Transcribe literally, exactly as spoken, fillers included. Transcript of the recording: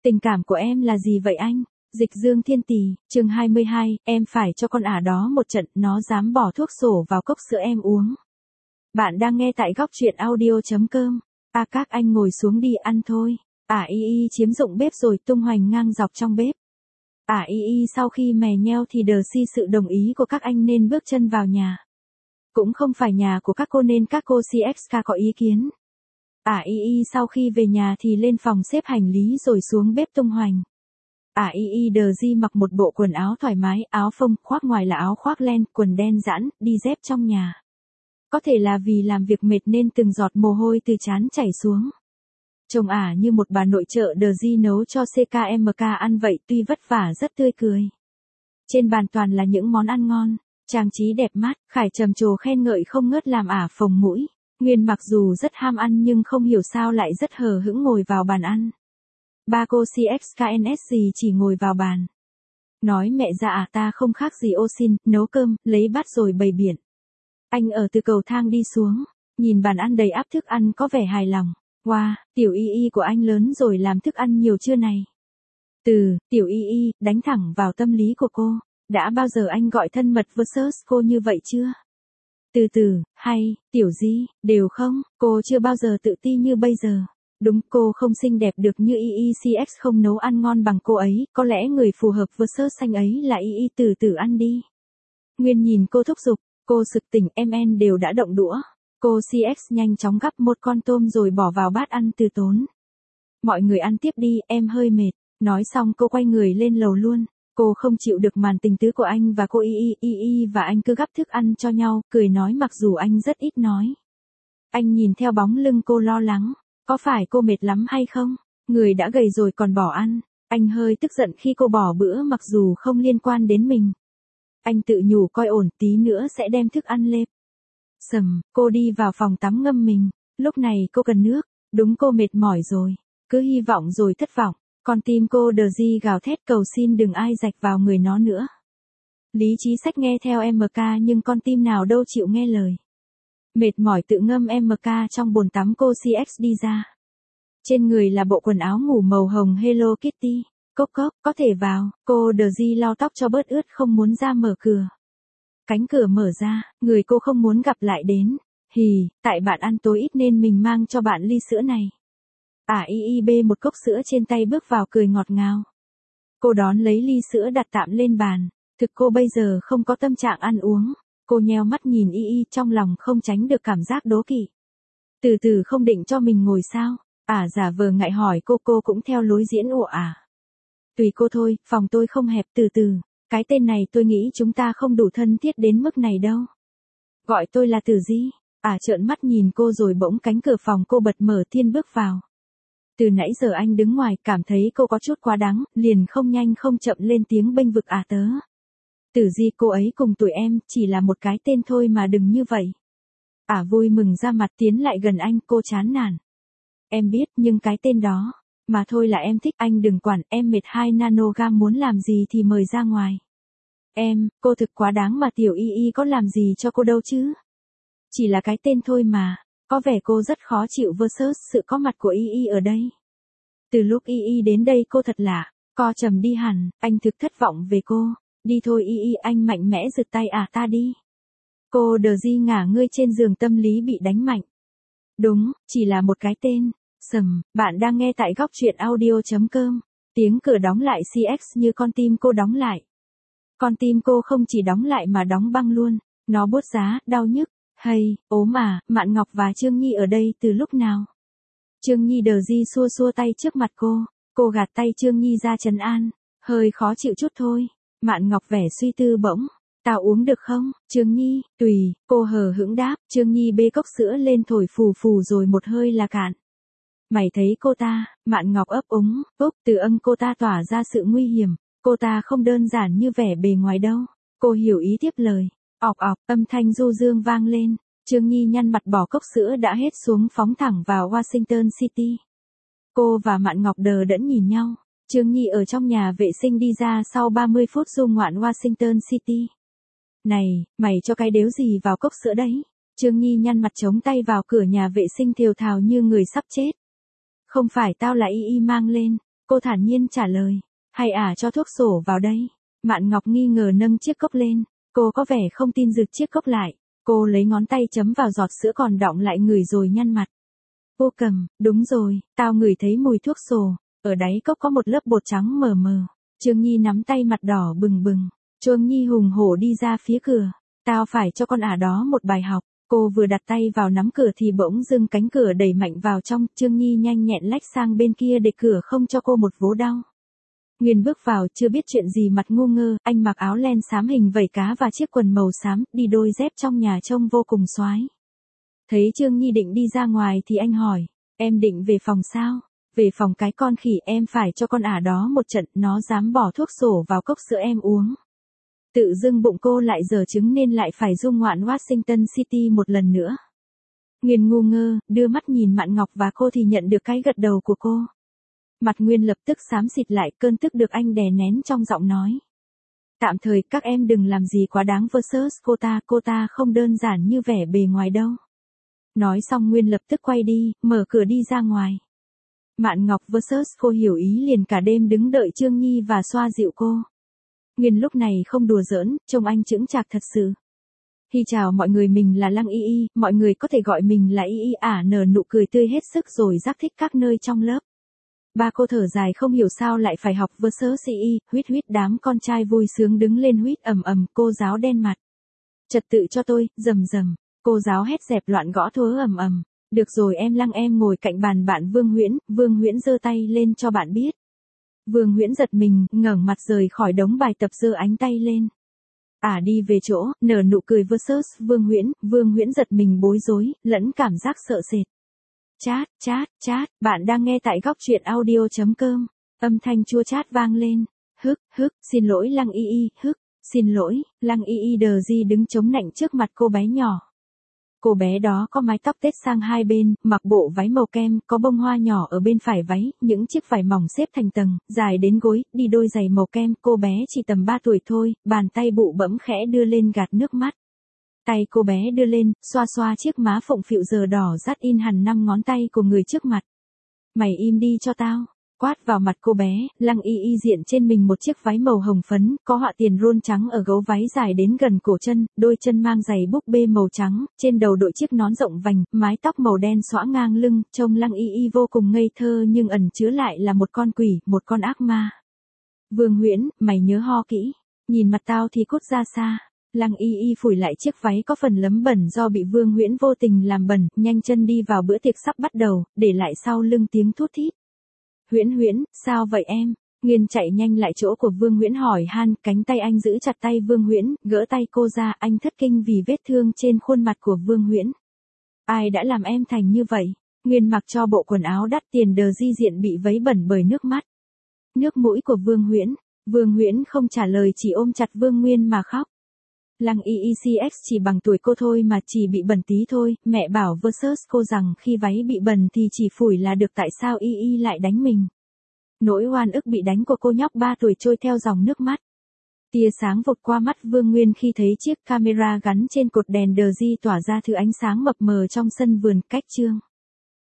Tình cảm của em là gì vậy anh? Dịch Dương Thiên Tì, chương hai mươi hai, em phải cho con ả đó một trận, nó dám bỏ thuốc sổ vào cốc sữa em uống. Bạn đang nghe tại góc truyện audio.com. À các anh ngồi xuống đi ăn thôi. Ả y y chiếm dụng bếp rồi tung hoành ngang dọc trong bếp. Ả y y sau khi mè nheo thì đờ si sự đồng ý của các anh nên bước chân vào nhà. Cũng không phải nhà của các cô nên các cô xê ép ca có ý kiến. Ả y y sau khi về nhà thì lên phòng xếp hành lý rồi xuống bếp tung hoành. Ả y y đờ di mặc một bộ quần áo thoải mái, áo phông, khoác ngoài là áo khoác len, quần đen giãn, đi dép trong nhà. Có thể là vì làm việc mệt nên từng giọt mồ hôi từ trán chảy xuống. Trông Ả như một bà nội trợ đờ di nấu cho xê ca em ca ăn vậy, tuy vất vả rất tươi cười. Trên bàn toàn là những món ăn ngon, trang trí đẹp mắt, Khải trầm trồ khen ngợi không ngớt làm Ả phồng mũi. Nguyên mặc dù rất ham ăn nhưng không hiểu sao lại rất hờ hững ngồi vào bàn ăn. Ba cô xê ép ca en ét gì chỉ ngồi vào bàn. Nói mẹ ra à ta không khác gì ô xin, nấu cơm, lấy bát rồi bày biện. Anh ở từ cầu thang đi xuống, nhìn bàn ăn đầy ắp thức ăn có vẻ hài lòng. Wow, tiểu y y của anh lớn rồi làm thức ăn nhiều chưa này? Từ, tiểu y y, đánh thẳng vào tâm lý của cô. Đã bao giờ anh gọi thân mật versus cô như vậy chưa? Từ từ, hay, tiểu di, đều không, cô chưa bao giờ tự ti như bây giờ. Đúng, cô không xinh đẹp được như y y xê ích không nấu ăn ngon bằng cô ấy, có lẽ người phù hợp versus xanh ấy là y y từ từ ăn đi. Nguyên nhìn cô thúc giục, cô sực tỉnh em en đều đã động đũa. Cô xê ích nhanh chóng gắp một con tôm rồi bỏ vào bát ăn từ tốn. Mọi người ăn tiếp đi, em hơi mệt. Nói xong cô quay người lên lầu luôn. Cô không chịu được màn tình tứ của anh và cô y y y y và anh cứ gắp thức ăn cho nhau, cười nói mặc dù anh rất ít nói. Anh nhìn theo bóng lưng cô lo lắng. Có phải cô mệt lắm hay không? Người đã gầy rồi còn bỏ ăn. Anh hơi tức giận khi cô bỏ bữa mặc dù không liên quan đến mình. Anh tự nhủ coi ổn tí nữa sẽ đem thức ăn lên. Sầm, cô đi vào phòng tắm ngâm mình. Lúc này cô cần nước. Đúng cô mệt mỏi rồi. Cứ hy vọng rồi thất vọng. Con tim cô đờ di gào thét cầu xin đừng ai rạch vào người nó nữa. Lý trí sách nghe theo em ca nhưng con tim nào đâu chịu nghe lời. Mệt mỏi tự ngâm em ca trong bồn tắm cô xê ích đi ra. Trên người là bộ quần áo ngủ màu hồng Hello Kitty. Cốc cốc, có thể vào, cô đờ di lau tóc cho bớt ướt không muốn ra mở cửa. Cánh cửa mở ra, người cô không muốn gặp lại đến. Hì, tại bạn ăn tối ít nên mình mang cho bạn ly sữa này. Ả y y bê một cốc sữa trên tay bước vào cười ngọt ngào. Cô đón lấy ly sữa đặt tạm lên bàn. Thực cô bây giờ không có tâm trạng ăn uống. Cô nheo mắt nhìn y y trong lòng không tránh được cảm giác đố kỵ. Từ từ không định cho mình ngồi sao? Ả giả vờ ngại hỏi cô cô cũng theo lối diễn ủa ả. Tùy cô thôi, phòng tôi không hẹp từ từ. Cái tên này tôi nghĩ chúng ta không đủ thân thiết đến mức này đâu. Gọi tôi là Tử Di. Ả trợn mắt nhìn cô rồi bỗng cánh cửa phòng cô bật mở Thiên bước vào. Từ nãy giờ anh đứng ngoài cảm thấy cô có chút quá đáng, liền không nhanh không chậm lên tiếng bênh vực Ả tớ. Tử Di cô ấy cùng tuổi em, chỉ là một cái tên thôi mà đừng như vậy. Ả vui mừng ra mặt tiến lại gần anh, cô chán nản. Em biết nhưng cái tên đó, mà thôi là em thích anh đừng quản, em mệt hai nanogam muốn làm gì thì mời ra ngoài. Em, cô thực quá đáng mà tiểu y y có làm gì cho cô đâu chứ. Chỉ là cái tên thôi mà, có vẻ cô rất khó chịu versus sự có mặt của y y ở đây. Từ lúc y y đến đây cô thật lạ, co trầm đi hẳn, anh thực thất vọng về cô. Đi thôi y y anh mạnh mẽ giật tay à ta đi. Cô đờ di ngả ngươi trên giường tâm lý bị đánh mạnh. Đúng, chỉ là một cái tên. Sầm, bạn đang nghe tại góc truyện audio.com. Tiếng cửa đóng lại xê ích như con tim cô đóng lại. Con tim cô không chỉ đóng lại mà đóng băng luôn. Nó buốt giá, đau nhức. Hay, ốm à, Mạn Ngọc và Trương Nhi ở đây từ lúc nào? Trương Nhi đờ di xua xua tay trước mặt cô. Cô gạt tay Trương Nhi ra trấn an. Hơi khó chịu chút thôi. Mạn Ngọc vẻ suy tư bỗng. Tao uống được không, Trương Nhi? Tùy, cô hờ hững đáp. Trương Nhi bê cốc sữa lên thổi phù phù rồi một hơi là cạn. Mày thấy cô ta, Mạn Ngọc ấp úng, úp từ âng cô ta tỏa ra sự nguy hiểm. Cô ta không đơn giản như vẻ bề ngoài đâu. Cô hiểu ý tiếp lời. Ọc ọc, âm thanh du dương vang lên. Trương Nhi nhăn mặt bỏ cốc sữa đã hết xuống phóng thẳng vào Washington City. Cô và Mạn Ngọc đờ đẫn nhìn nhau. Trương Nhi ở trong nhà vệ sinh đi ra sau ba mươi phút du ngoạn Washington City. Này, mày cho cái đếu gì vào cốc sữa đấy? Trương Nhi nhăn mặt chống tay vào cửa nhà vệ sinh thều thào như người sắp chết. Không phải tao là y y mang lên. Cô thản nhiên trả lời. Hay ả cho thuốc sổ vào đây? Mạn Ngọc nghi ngờ nâng chiếc cốc lên. Cô có vẻ không tin rực chiếc cốc lại. Cô lấy ngón tay chấm vào giọt sữa còn đọng lại ngửi rồi nhăn mặt. Vô Cầm, đúng rồi, tao ngửi thấy mùi thuốc sổ. Ở đáy cốc có một lớp bột trắng mờ mờ. Trương Nhi nắm tay mặt đỏ bừng bừng. Trương Nhi hùng hổ đi ra phía cửa. Tao phải cho con ả đó một bài học. Cô vừa đặt tay vào nắm cửa thì bỗng dưng cánh cửa đẩy mạnh vào trong. Trương Nhi nhanh nhẹn lách sang bên kia để cửa không cho cô một vố đau. Nguyên bước vào chưa biết chuyện gì mặt ngu ngơ. Anh mặc áo len xám hình vảy cá và chiếc quần màu xám, đi đôi dép trong nhà trông vô cùng xoái. Thấy Trương Nhi định đi ra ngoài thì anh hỏi. Em định về phòng sao? Về phòng cái con khỉ, em phải cho con ả đó một trận, nó dám bỏ thuốc sổ vào cốc sữa em uống. Tự dưng bụng cô lại dở trứng nên lại phải du ngoạn Washington City một lần nữa. Nguyên ngu ngơ, đưa mắt nhìn Mạn Ngọc và cô thì nhận được cái gật đầu của cô. Mặt Nguyên lập tức xám xịt lại, cơn tức được anh đè nén trong giọng nói. Tạm thời các em đừng làm gì quá đáng versus cô ta, cô ta không đơn giản như vẻ bề ngoài đâu. Nói xong Nguyên lập tức quay đi, mở cửa đi ra ngoài. Mạn Ngọc versus cô hiểu ý liền cả đêm đứng đợi Trương Nhi và xoa dịu cô. Nguyên lúc này không đùa giỡn, trông anh chững chạc thật sự. Hi chào mọi người, mình là Lăng Y Y, mọi người có thể gọi mình là Y Y. Ả nở nụ cười tươi hết sức rồi rắc thích các nơi trong lớp. Ba cô thở dài không hiểu sao lại phải học versus Y Y, huýt huýt đám con trai vui sướng đứng lên huýt ầm ầm, cô giáo đen mặt. Trật tự cho tôi, rầm rầm, cô giáo hét dẹp loạn gõ thớ ầm ầm. Được rồi em Lăng, em ngồi cạnh bàn bạn Vương Huyễn. Vương Huyễn giơ tay lên cho bạn biết. Vương Huyễn giật mình, ngẩng mặt rời khỏi đống bài tập, giơ ánh tay lên. Ả à, đi về chỗ, nở nụ cười versus Vương Huyễn. Vương Huyễn giật mình bối rối, lẫn cảm giác sợ sệt. Chat, chat, chat, bạn đang nghe tại góc truyện audio chấm com. Âm thanh chua chát vang lên. Hức, hức, xin lỗi Lăng Y Y, hức, xin lỗi. Lăng Y Y đờ di đứng chống nạnh trước mặt cô bé nhỏ. Cô bé đó có mái tóc tết sang hai bên, mặc bộ váy màu kem, có bông hoa nhỏ ở bên phải váy, những chiếc vải mỏng xếp thành tầng, dài đến gối, đi đôi giày màu kem. Cô bé chỉ tầm ba tuổi thôi, bàn tay bụ bẫm khẽ đưa lên gạt nước mắt. Tay cô bé đưa lên, xoa xoa chiếc má phụng phịu giờ đỏ rát in hẳn năm ngón tay của người trước mặt. Mày im đi cho tao. Quát vào mặt cô bé, Lăng Y Y diện trên mình một chiếc váy màu hồng phấn, có họa tiền ron trắng ở gấu váy dài đến gần cổ chân, đôi chân mang giày búp bê màu trắng, trên đầu đội chiếc nón rộng vành, mái tóc màu đen xõa ngang lưng, trông Lăng Y Y vô cùng ngây thơ nhưng ẩn chứa lại là một con quỷ, một con ác ma. Vương Huyễn, mày nhớ ho kỹ, nhìn mặt tao thì cút ra xa. Lăng Y Y phủi lại chiếc váy có phần lấm bẩn do bị Vương Huyễn vô tình làm bẩn, nhanh chân đi vào bữa tiệc sắp bắt đầu, để lại sau lưng tiếng thút thít. Huyễn Huyễn, sao vậy em? Nguyên chạy nhanh lại chỗ của Vương Huyễn hỏi han, cánh tay anh giữ chặt tay Vương Huyễn, gỡ tay cô ra, anh thất kinh vì vết thương trên khuôn mặt của Vương Huyễn. Ai đã làm em thành như vậy? Nguyên mặc cho bộ quần áo đắt tiền đờ di diện bị vấy bẩn bởi nước mắt. Nước mũi của Vương Huyễn. Vương Huyễn không trả lời, chỉ ôm chặt Vương Nguyên mà khóc. Lăng Y Y xê ích chỉ bằng tuổi cô thôi mà chỉ bị bẩn tí thôi, mẹ bảo versus cô rằng khi váy bị bẩn thì chỉ phủi là được, tại sao Y Y lại đánh mình. Nỗi oan ức bị đánh của cô nhóc ba tuổi trôi theo dòng nước mắt. Tia sáng vụt qua mắt Vương Nguyên khi thấy chiếc camera gắn trên cột đèn đờ di tỏa ra thứ ánh sáng mập mờ trong sân vườn cách Trương.